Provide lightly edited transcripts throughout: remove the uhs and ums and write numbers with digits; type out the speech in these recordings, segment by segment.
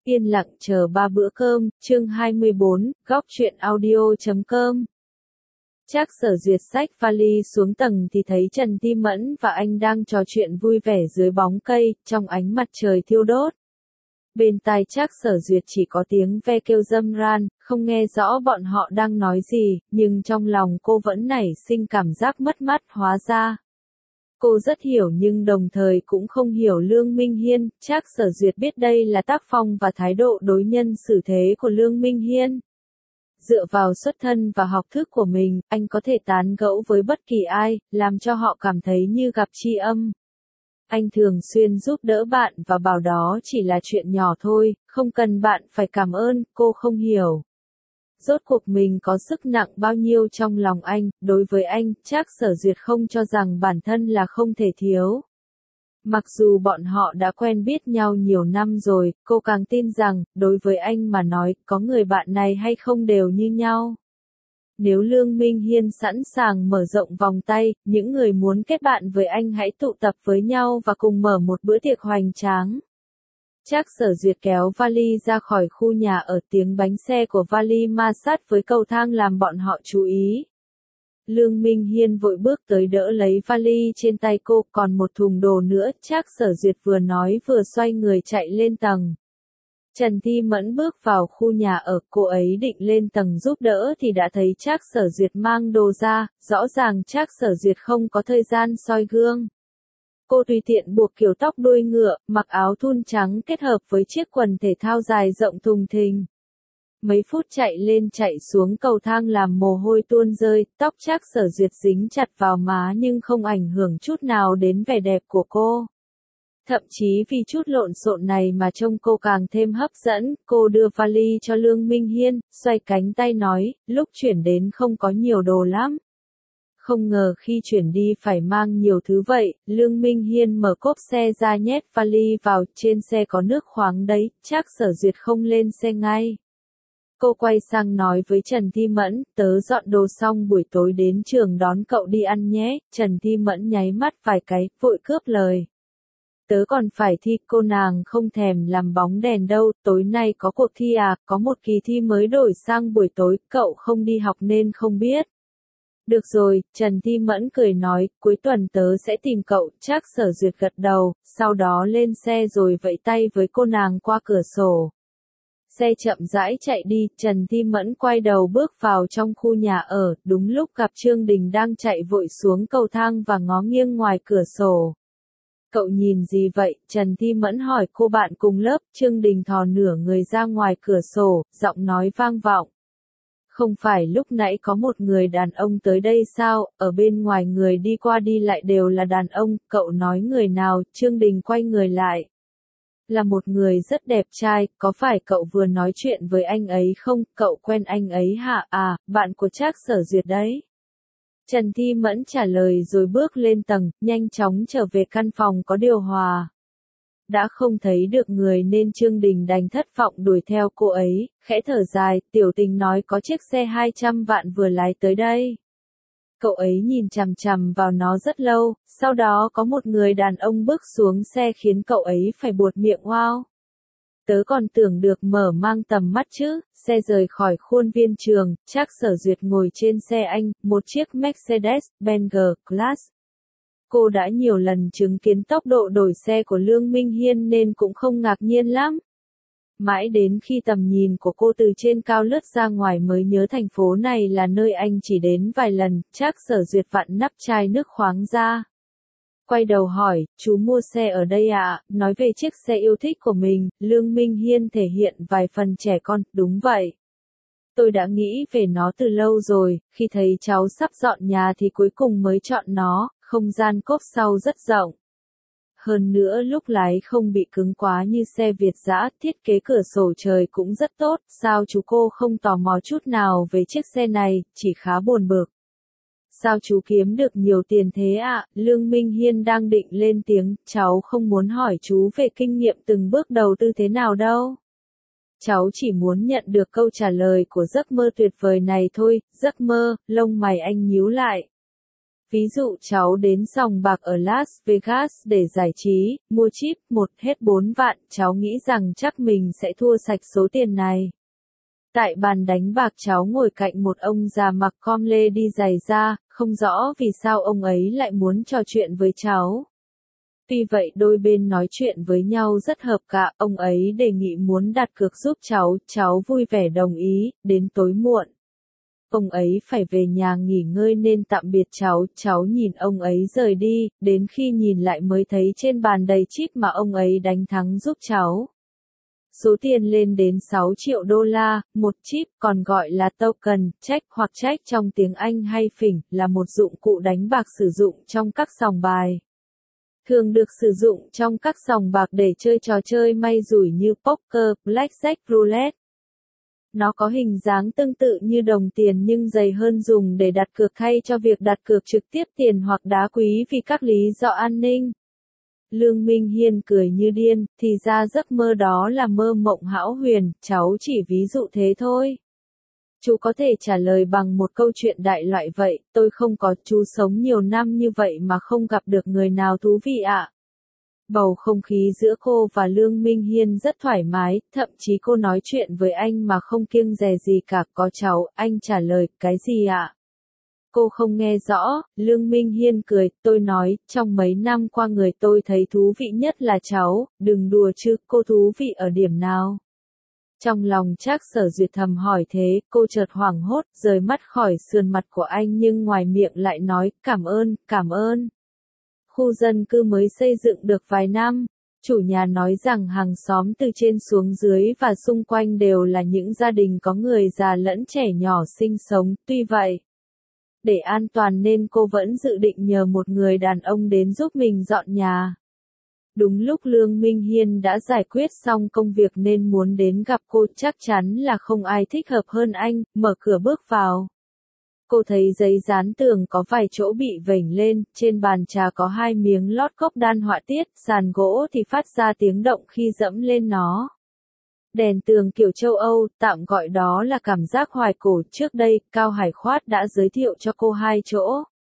Yên lặng chờ 3 bữa cơm, chương 24, góc truyện audio.com. Trác Sở Duyệt xách vali xuống tầng thì thấy Trần Thi Mẫn và anh đang trò chuyện vui vẻ dưới bóng cây, trong ánh mặt trời thiêu đốt. Bên tai Trác Sở Duyệt chỉ có tiếng ve kêu râm ran, không nghe rõ bọn họ đang nói gì, nhưng trong lòng cô vẫn nảy sinh cảm giác mất mát. Hóa ra cô rất hiểu nhưng đồng thời cũng không hiểu Lương Minh Hiên. Trác Sở Duyệt biết đây là tác phong và thái độ đối nhân xử thế của Lương Minh Hiên. Dựa vào xuất thân và học thức của mình, anh có thể tán gẫu với bất kỳ ai, làm cho họ cảm thấy như gặp tri âm. Anh thường xuyên giúp đỡ bạn và bảo đó chỉ là chuyện nhỏ thôi, không cần bạn phải cảm ơn. Cô không hiểu rốt cuộc mình có sức nặng bao nhiêu trong lòng anh. Đối với anh, Trác Sở Duyệt không cho rằng bản thân là không thể thiếu. Mặc dù bọn họ đã quen biết nhau nhiều năm rồi, cô càng tin rằng, đối với anh mà nói, có người bạn này hay không đều như nhau. Nếu Lương Minh Hiên sẵn sàng mở rộng vòng tay, những người muốn kết bạn với anh hãy tụ tập với nhau và cùng mở một bữa tiệc hoành tráng. Trác Sở Duyệt kéo vali ra khỏi khu nhà ở, tiếng bánh xe của vali ma sát với cầu thang làm bọn họ chú ý. Lương Minh Hiên vội bước tới đỡ lấy vali trên tay cô, còn một thùng đồ nữa. Trác Sở Duyệt vừa nói vừa xoay người chạy lên tầng. Trần Thi Mẫn bước vào khu nhà ở, cô ấy định lên tầng giúp đỡ thì đã thấy Trác Sở Duyệt mang đồ ra, rõ ràng Trác Sở Duyệt không có thời gian soi gương. Cô tùy tiện buộc kiểu tóc đuôi ngựa, mặc áo thun trắng kết hợp với chiếc quần thể thao dài rộng thùng thình. Mấy phút chạy lên chạy xuống cầu thang làm mồ hôi tuôn rơi, tóc Trác Sở Duyệt dính chặt vào má nhưng không ảnh hưởng chút nào đến vẻ đẹp của cô. Thậm chí vì chút lộn xộn này mà trông cô càng thêm hấp dẫn. Cô đưa vali cho Lương Minh Hiên, xoay cánh tay nói, lúc chuyển đến không có nhiều đồ lắm. Không ngờ khi chuyển đi phải mang nhiều thứ vậy. Lương Minh Hiên mở cốp xe ra nhét vali vào, trên xe có nước khoáng đấy. Trác Sở Duyệt không lên xe ngay. Cô quay sang nói với Trần Thi Mẫn, tớ dọn đồ xong buổi tối đến trường đón cậu đi ăn nhé. Trần Thi Mẫn nháy mắt vài cái, vội cướp lời. Tớ còn phải thi. Cô nàng không thèm làm bóng đèn đâu. Tối nay có cuộc thi à? Có một kỳ thi mới đổi sang buổi tối, cậu không đi học nên không biết. Được rồi, Trần Thi Mẫn cười nói, cuối tuần tớ sẽ tìm cậu. Trác Sở Duyệt gật đầu, sau đó lên xe rồi vẫy tay với cô nàng qua cửa sổ. Xe chậm rãi chạy đi, Trần Thi Mẫn quay đầu bước vào trong khu nhà ở, đúng lúc gặp Trương Đình đang chạy vội xuống cầu thang và ngó nghiêng ngoài cửa sổ. Cậu nhìn gì vậy? Trần Thi Mẫn hỏi cô bạn cùng lớp. Trương Đình thò nửa người ra ngoài cửa sổ, giọng nói vang vọng. Không phải lúc nãy có một người đàn ông tới đây sao? Ở bên ngoài người đi qua đi lại đều là đàn ông. Cậu nói người nào? Trương Đình quay người lại. Là một người rất đẹp trai. Có phải cậu vừa nói chuyện với anh ấy không? Cậu quen anh ấy hả? À, bạn của Trác Sở Duyệt đấy. Trần Thi Mẫn trả lời rồi bước lên tầng, nhanh chóng trở về căn phòng có điều hòa. Đã không thấy được người nên Trương Đình đành thất vọng đuổi theo cô ấy, khẽ thở dài. Tiểu Tình nói có chiếc xe 200 vạn vừa lái tới đây. Cậu ấy nhìn chằm chằm vào nó rất lâu, sau đó có một người đàn ông bước xuống xe khiến cậu ấy phải buột miệng wow. Tớ còn tưởng được mở mang tầm mắt chứ. Xe rời khỏi khuôn viên trường, Trác Sở Duyệt ngồi trên xe anh, một chiếc Mercedes-Benz G-Class. Cô đã nhiều lần chứng kiến tốc độ đổi xe của Lương Minh Hiên nên cũng không ngạc nhiên lắm. Mãi đến khi tầm nhìn của cô từ trên cao lướt ra ngoài mới nhớ thành phố này là nơi anh chỉ đến vài lần. Trác Sở Duyệt vặn nắp chai nước khoáng ra. Quay đầu hỏi, chú mua xe ở đây ạ? Nói về chiếc xe yêu thích của mình, Lương Minh Hiên thể hiện vài phần trẻ con. Đúng vậy. Tôi đã nghĩ về nó từ lâu rồi, khi thấy cháu sắp dọn nhà thì cuối cùng mới chọn nó. Không gian cốp sau rất rộng. Hơn nữa lúc lái không bị cứng quá như xe Việt dã, thiết kế cửa sổ trời cũng rất tốt. Sao chú cô không tò mò chút nào về chiếc xe này, chỉ khá buồn bực. Sao chú kiếm được nhiều tiền thế ạ? Lương Minh Hiên đang định lên tiếng, cháu không muốn hỏi chú về kinh nghiệm từng bước đầu tư thế nào đâu. Cháu chỉ muốn nhận được câu trả lời của giấc mơ tuyệt vời này thôi. Giấc mơ, lông mày anh nhíu lại. Ví dụ cháu đến sòng bạc ở Las Vegas để giải trí, mua chip, một hết 4 vạn, cháu nghĩ rằng chắc mình sẽ thua sạch số tiền này. Tại bàn đánh bạc cháu ngồi cạnh một ông già mặc com lê đi giày da, không rõ vì sao ông ấy lại muốn trò chuyện với cháu. Tuy vậy đôi bên nói chuyện với nhau rất hợp cả, ông ấy đề nghị muốn đặt cược giúp cháu vui vẻ đồng ý, đến tối muộn. Ông ấy phải về nhà nghỉ ngơi nên tạm biệt cháu nhìn ông ấy rời đi, đến khi nhìn lại mới thấy trên bàn đầy chip mà ông ấy đánh thắng giúp cháu. Số tiền lên đến 6 triệu đô la, một chip, còn gọi là token, check hoặc check trong tiếng Anh hay phỉnh, là một dụng cụ đánh bạc sử dụng trong các sòng bài. Thường được sử dụng trong các sòng bạc để chơi trò chơi may rủi như poker, blackjack, roulette. Nó có hình dáng tương tự như đồng tiền nhưng dày hơn, dùng để đặt cược thay cho việc đặt cược trực tiếp tiền hoặc đá quý vì các lý do an ninh. Lương Minh Hiên cười như điên, thì ra giấc mơ đó là mơ mộng hão huyền, cháu chỉ ví dụ thế thôi. Chú có thể trả lời bằng một câu chuyện đại loại vậy, tôi không có, chú sống nhiều năm như vậy mà không gặp được người nào thú vị ạ. Bầu không khí giữa cô và Lương Minh Hiên rất thoải mái, thậm chí cô nói chuyện với anh mà không kiêng dè gì cả. Có cháu, anh trả lời, cái gì ạ? Cô không nghe rõ, Lương Minh Hiên cười, tôi nói, trong mấy năm qua người tôi thấy thú vị nhất là cháu, đừng đùa chứ, cô thú vị ở điểm nào? Trong lòng Trác Sở Duyệt thầm hỏi thế, cô chợt hoảng hốt, rời mắt khỏi sườn mặt của anh nhưng ngoài miệng lại nói, cảm ơn. Khu dân cư mới xây dựng được vài năm, chủ nhà nói rằng hàng xóm từ trên xuống dưới và xung quanh đều là những gia đình có người già lẫn trẻ nhỏ sinh sống, tuy vậy, để an toàn nên cô vẫn dự định nhờ một người đàn ông đến giúp mình dọn nhà. Đúng lúc Lương Minh Hiên đã giải quyết xong công việc nên muốn đến gặp cô, chắc chắn là không ai thích hợp hơn anh, mở cửa bước vào. Cô thấy giấy dán tường có vài chỗ bị vểnh lên, trên bàn trà có 2 miếng lót cốc đan họa tiết, sàn gỗ thì phát ra tiếng động khi dẫm lên nó. Đèn tường kiểu châu Âu, tạm gọi đó là cảm giác hoài cổ, trước đây, Cao Hải Khoát đã giới thiệu cho cô 2 chỗ.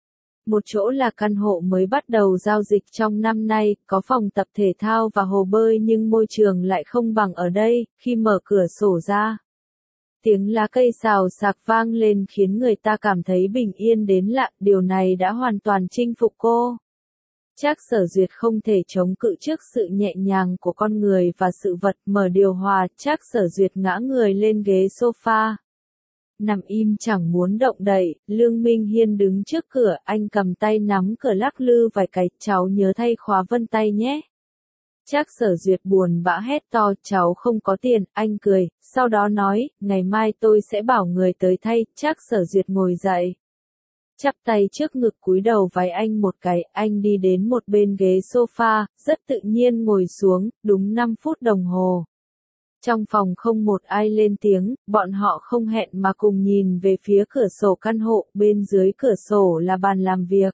Một chỗ là căn hộ mới bắt đầu giao dịch trong năm nay, có phòng tập thể thao và hồ bơi nhưng môi trường lại không bằng ở đây, khi mở cửa sổ ra. Tiếng lá cây xào xạc vang lên khiến người ta cảm thấy bình yên đến lạ, điều này đã hoàn toàn chinh phục cô. Trác Sở Duyệt không thể chống cự trước sự nhẹ nhàng của con người và sự vật, mở điều hòa, Trác Sở Duyệt ngã người lên ghế sofa. Nằm im chẳng muốn động đậy, Lương Minh Hiên đứng trước cửa, anh cầm tay nắm cửa lắc lư vài cái, cháu nhớ thay khóa vân tay nhé. Trác Sở Duyệt buồn bã hét to, cháu không có tiền, anh cười, sau đó nói, ngày mai tôi sẽ bảo người tới thay. Trác Sở Duyệt ngồi dậy, chắp tay trước ngực cúi đầu vái anh một cái, anh đi đến một bên ghế sofa, rất tự nhiên ngồi xuống, đúng 5 phút đồng hồ. Trong phòng không một ai lên tiếng, bọn họ không hẹn mà cùng nhìn về phía cửa sổ căn hộ, bên dưới cửa sổ là bàn làm việc.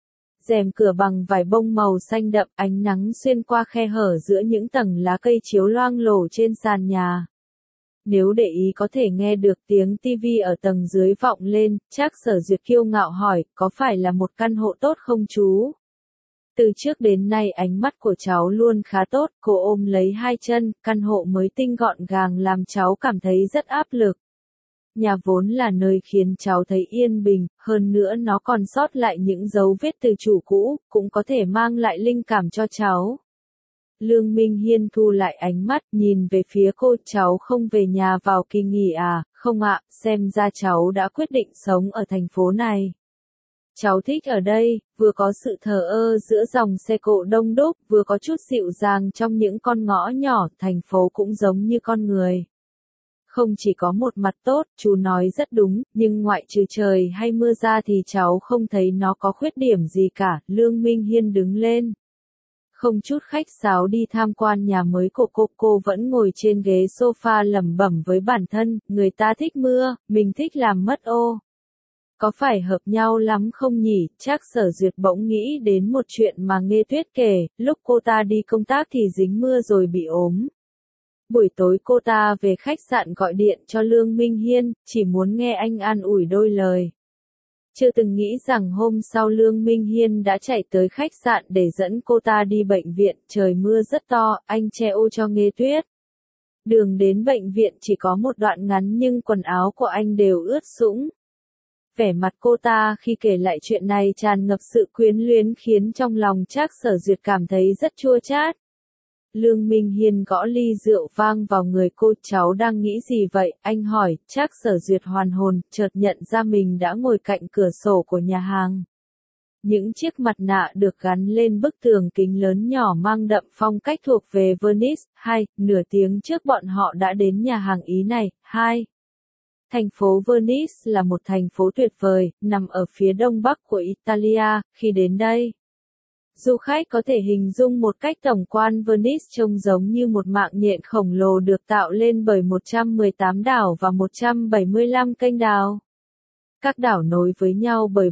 Rèm cửa bằng vải bông màu xanh đậm, ánh nắng xuyên qua khe hở giữa những tầng lá cây chiếu loang lổ trên sàn nhà. Nếu để ý có thể nghe được tiếng tivi ở tầng dưới vọng lên, Trác Sở Duyệt kiêu ngạo hỏi, có phải là một căn hộ tốt không chú? Từ trước đến nay ánh mắt của cháu luôn khá tốt, cô ôm lấy 2 chân, căn hộ mới tinh gọn gàng làm cháu cảm thấy rất áp lực. Nhà vốn là nơi khiến cháu thấy yên bình, hơn nữa nó còn sót lại những dấu vết từ chủ cũ, cũng có thể mang lại linh cảm cho cháu. Lương Minh Hiên thu lại ánh mắt, nhìn về phía cô, cháu không về nhà vào kỳ nghỉ à? Không ạ, xem ra cháu đã quyết định sống ở thành phố này. Cháu thích ở đây, vừa có sự thờ ơ giữa dòng xe cộ đông đúc, vừa có chút dịu dàng trong những con ngõ nhỏ, thành phố cũng giống như con người. Không chỉ có một mặt tốt, chú nói rất đúng, nhưng ngoại trừ trời hay mưa ra thì cháu không thấy nó có khuyết điểm gì cả. Lương Minh Hiên đứng lên. Không chút khách sáo đi tham quan nhà mới của cô vẫn ngồi trên ghế sofa lẩm bẩm với bản thân, người ta thích mưa, mình thích làm mất ô. Có phải hợp nhau lắm không nhỉ? Trác Sở Duyệt bỗng nghĩ đến một chuyện mà Nghê Tuyết kể, lúc cô ta đi công tác thì dính mưa rồi bị ốm. Buổi tối cô ta về khách sạn gọi điện cho Lương Minh Hiên, chỉ muốn nghe anh an ủi đôi lời. Chưa từng nghĩ rằng hôm sau Lương Minh Hiên đã chạy tới khách sạn để dẫn cô ta đi bệnh viện, trời mưa rất to, anh che ô cho Nghê Tuyết. Đường đến bệnh viện chỉ có một đoạn ngắn nhưng quần áo của anh đều ướt sũng. Vẻ mặt cô ta khi kể lại chuyện này tràn ngập sự quyến luyến khiến trong lòng Trác Sở Duyệt cảm thấy rất chua chát. Lương Minh Hiên gõ ly rượu vang vào người cô, cháu đang nghĩ gì vậy? Anh hỏi. Trác Sở Duyệt hoàn hồn, chợt nhận ra mình đã ngồi cạnh cửa sổ của nhà hàng. Những chiếc mặt nạ được gắn lên bức tường kính lớn nhỏ mang đậm phong cách thuộc về Venice. Nửa tiếng trước bọn họ đã đến nhà hàng Ý này. Thành phố Venice là một thành phố tuyệt vời, nằm ở phía đông bắc của Italia. Khi đến đây, du khách có thể hình dung một cách tổng quan Venice trông giống như một mạng nhện khổng lồ được tạo lên bởi 118 đảo và 175 kênh đào. Các đảo nối với nhau bởi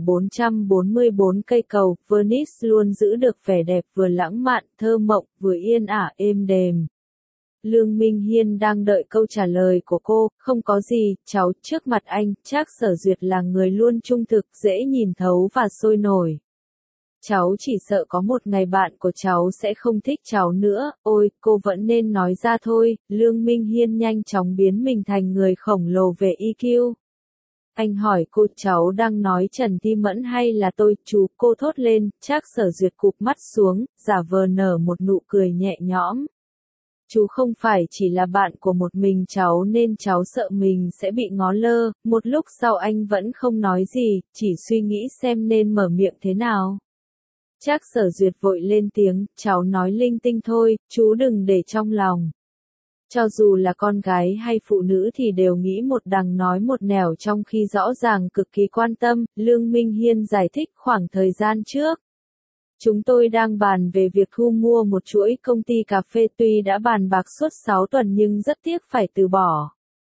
444 cây cầu, Venice luôn giữ được vẻ đẹp vừa lãng mạn, thơ mộng, vừa yên ả êm đềm. Lương Minh Hiên đang đợi câu trả lời của cô. Không có gì, cháu. Trước mặt anh, Trác Sở Duyệt là người luôn trung thực, dễ nhìn thấu và sôi nổi. Cháu chỉ sợ có một ngày bạn của cháu sẽ không thích cháu nữa. Ôi, cô vẫn nên nói ra thôi. Lương Minh Hiên nhanh chóng biến mình thành người khổng lồ về EQ. Anh hỏi cô, cháu đang nói Trần Ti Mẫn hay là tôi? Chú, cô thốt lên. Trác Sở Duyệt cụp mắt xuống, giả vờ nở một nụ cười nhẹ nhõm. Chú không phải chỉ là bạn của một mình cháu nên cháu sợ mình sẽ bị ngó lơ. Một lúc sau anh vẫn không nói gì, chỉ suy nghĩ xem nên mở miệng thế nào. Trác Sở Duyệt vội lên tiếng, cháu nói linh tinh thôi, chú đừng để trong lòng. Cho dù là con gái hay phụ nữ thì đều nghĩ một đằng nói một nẻo trong khi rõ ràng cực kỳ quan tâm. Lương Minh Hiên giải thích khoảng thời gian trước. Chúng tôi đang bàn về việc thu mua một chuỗi công ty cà phê, tuy đã bàn bạc suốt 6 tuần nhưng rất tiếc phải từ bỏ.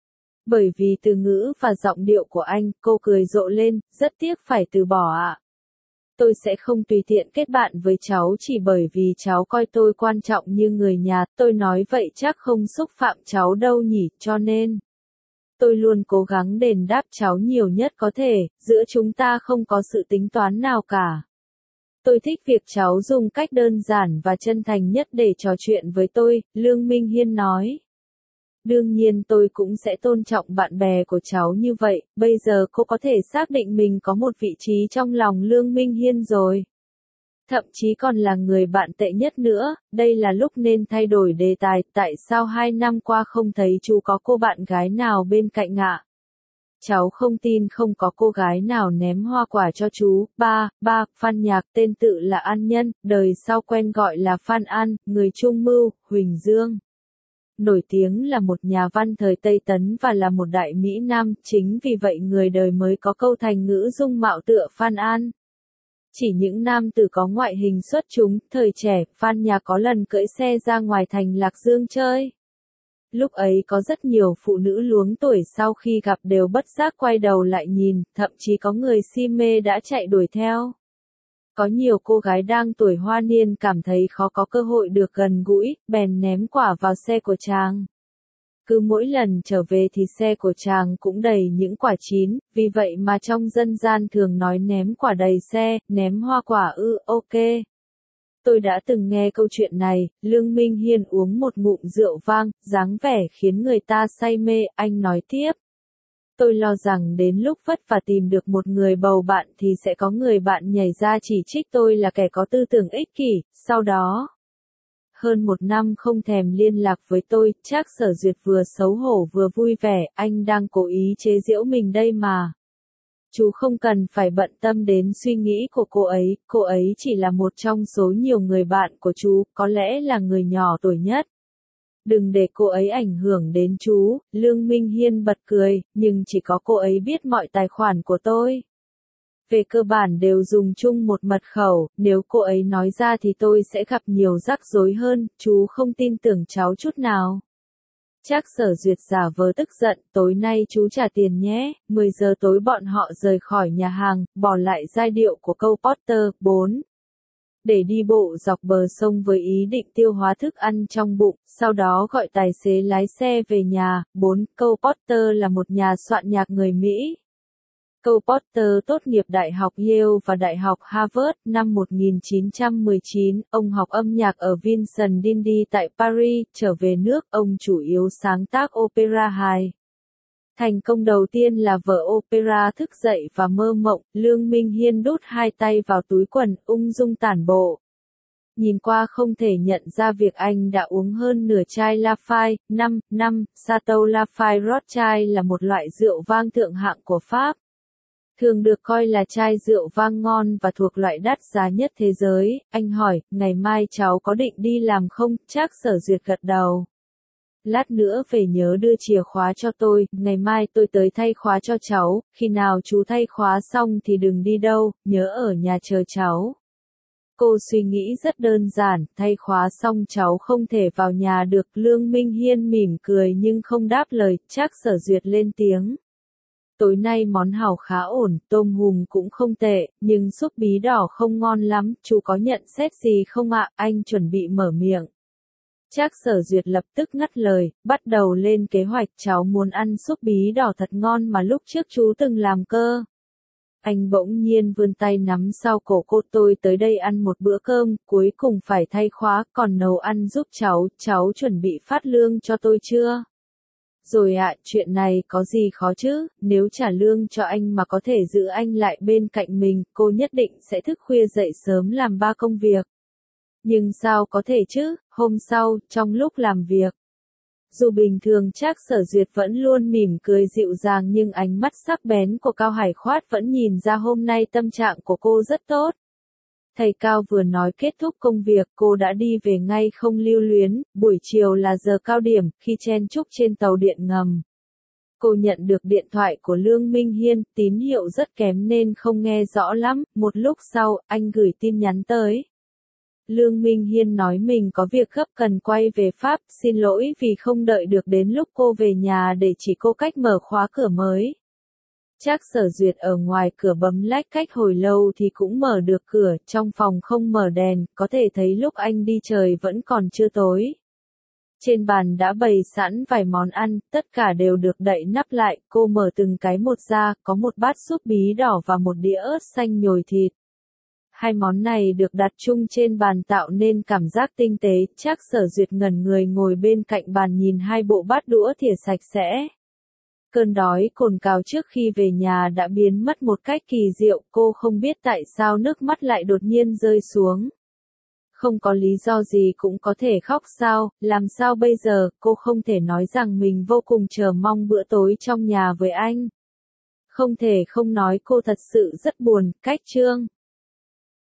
Bởi vì từ ngữ và giọng điệu của anh, cô cười rộ lên, rất tiếc phải từ bỏ ạ. Tôi sẽ không tùy tiện kết bạn với cháu chỉ bởi vì cháu coi tôi quan trọng như người nhà, tôi nói vậy chắc không xúc phạm cháu đâu nhỉ, cho nên tôi luôn cố gắng đền đáp cháu nhiều nhất có thể, giữa chúng ta không có sự tính toán nào cả. Tôi thích việc cháu dùng cách đơn giản và chân thành nhất để trò chuyện với tôi, Lương Minh Hiên nói. Đương nhiên tôi cũng sẽ tôn trọng bạn bè của cháu như vậy, bây giờ cô có thể xác định mình có một vị trí trong lòng Lương Minh Hiên rồi. Thậm chí còn là người bạn tệ nhất nữa, đây là lúc nên thay đổi đề tài, tại sao 2 năm qua không thấy chú có cô bạn gái nào bên cạnh ạ? Cháu không tin không có cô gái nào ném hoa quả cho chú. Phan Nhạc, tên tự là An Nhân, đời sau quen gọi là Phan An, người Trung Mưu, Huỳnh Dương. Nổi tiếng là một nhà văn thời Tây Tấn và là một đại Mỹ Nam, chính vì vậy người đời mới có câu thành ngữ dung mạo tựa Phan An. Chỉ những nam tử có ngoại hình xuất chúng, thời trẻ, Phan Nhạc có lần cưỡi xe ra ngoài thành Lạc Dương chơi. Lúc ấy có rất nhiều phụ nữ luống tuổi sau khi gặp đều bất giác quay đầu lại nhìn, thậm chí có người si mê đã chạy đuổi theo. Có nhiều cô gái đang tuổi hoa niên cảm thấy khó có cơ hội được gần gũi, bèn ném quả vào xe của chàng. Cứ mỗi lần trở về thì xe của chàng cũng đầy những quả chín, vì vậy mà trong dân gian thường nói ném quả đầy xe, ném hoa quả ok. Tôi đã từng nghe câu chuyện này. Lương Minh Hiên uống một ngụm rượu vang, dáng vẻ khiến người ta say mê, anh nói tiếp. Tôi lo rằng đến lúc vất vả tìm được một người bầu bạn thì sẽ có người bạn nhảy ra chỉ trích tôi là kẻ có tư tưởng ích kỷ, sau đó. Hơn 1 năm không thèm liên lạc với tôi, Trác Sở Duyệt vừa xấu hổ vừa vui vẻ, anh đang cố ý chế giễu mình đây mà. Chú không cần phải bận tâm đến suy nghĩ của cô ấy chỉ là một trong số nhiều người bạn của chú, có lẽ là người nhỏ tuổi nhất. Đừng để cô ấy ảnh hưởng đến chú. Lương Minh Hiên bật cười, nhưng chỉ có cô ấy biết mọi tài khoản của tôi. Về cơ bản đều dùng chung một mật khẩu, nếu cô ấy nói ra thì tôi sẽ gặp nhiều rắc rối hơn, chú không tin tưởng cháu chút nào. Trác Sở Duyệt giả vờ tức giận, tối nay chú trả tiền nhé. 10 giờ tối bọn họ rời khỏi nhà hàng, bỏ lại giai điệu của câu Porter. 4. Để đi bộ dọc bờ sông với ý định tiêu hóa thức ăn trong bụng, sau đó gọi tài xế lái xe về nhà. 4. Câu Porter là một nhà soạn nhạc người Mỹ. Cole Porter tốt nghiệp Đại học Yale và Đại học Harvard năm 1919, ông học âm nhạc ở Vincent d'Indy tại Paris, trở về nước, ông chủ yếu sáng tác opera hài. Thành công đầu tiên là vở opera Thức dậy và mơ mộng, Lương Minh Hiên đút hai tay vào túi quần, ung dung tản bộ. Nhìn qua không thể nhận ra việc anh đã uống hơn nửa chai Lafite, 5 Chateau Lafite Rothschild là một loại rượu vang thượng hạng của Pháp. Thường được coi là chai rượu vang ngon và thuộc loại đắt giá nhất thế giới. Anh hỏi, ngày mai cháu có định đi làm không? Trác Sở Duyệt gật đầu. Lát nữa về nhớ đưa chìa khóa cho tôi, ngày mai tôi tới thay khóa cho cháu, khi nào chú thay khóa xong thì đừng đi đâu, nhớ ở nhà chờ cháu. Cô suy nghĩ rất đơn giản, thay khóa xong cháu không thể vào nhà được. Lương Minh Hiên mỉm cười nhưng không đáp lời. Trác Sở Duyệt lên tiếng. Tối nay món hàu khá ổn, tôm hùm cũng không tệ, nhưng súp bí đỏ không ngon lắm, chú có nhận xét gì không ạ? Anh chuẩn bị mở miệng. Trác Sở Duyệt lập tức ngắt lời, bắt đầu lên kế hoạch. Cháu muốn ăn súp bí đỏ thật ngon mà lúc trước chú từng làm cơ. Anh bỗng nhiên vươn tay nắm sau cổ cô. Tôi tới đây ăn một bữa cơm, cuối cùng phải thay khóa, còn nấu ăn giúp cháu chuẩn bị phát lương cho tôi chưa? Rồi ạ, chuyện này có gì khó chứ, nếu trả lương cho anh mà có thể giữ anh lại bên cạnh mình, cô nhất định sẽ thức khuya dậy sớm làm 3 công việc. Nhưng sao có thể chứ, hôm sau, trong lúc làm việc. Dù bình thường Trác Sở Duyệt vẫn luôn mỉm cười dịu dàng nhưng ánh mắt sắc bén của Cao Hải Khoát vẫn nhìn ra hôm nay tâm trạng của cô rất tốt. Thầy Cao vừa nói kết thúc công việc, cô đã đi về ngay không lưu luyến. Buổi chiều là giờ cao điểm, khi chen chúc trên tàu điện ngầm. Cô nhận được điện thoại của Lương Minh Hiên, tín hiệu rất kém nên không nghe rõ lắm. Một lúc sau, anh gửi tin nhắn tới. Lương Minh Hiên nói mình có việc gấp cần quay về Pháp, xin lỗi vì không đợi được đến lúc cô về nhà để chỉ cô cách mở khóa cửa mới. Trác Sở Duyệt ở ngoài cửa bấm lách cách hồi lâu thì cũng mở được cửa, trong phòng không mở đèn, có thể thấy lúc anh đi trời vẫn còn chưa tối. Trên bàn đã bày sẵn vài món ăn, tất cả đều được đậy nắp lại, cô mở từng cái một ra, có một bát súp bí đỏ và một đĩa ớt xanh nhồi thịt. Hai món này được đặt chung trên bàn tạo nên cảm giác tinh tế. Trác Sở Duyệt ngẩn người ngồi bên cạnh bàn nhìn hai bộ bát đũa thìa sạch sẽ. Cơn đói cồn cào trước khi về nhà đã biến mất một cách kỳ diệu, cô không biết tại sao nước mắt lại đột nhiên rơi xuống. Không có lý do gì cũng có thể khóc sao, làm sao bây giờ, cô không thể nói rằng mình vô cùng chờ mong bữa tối trong nhà với anh. Không thể không nói cô thật sự rất buồn. Cách chương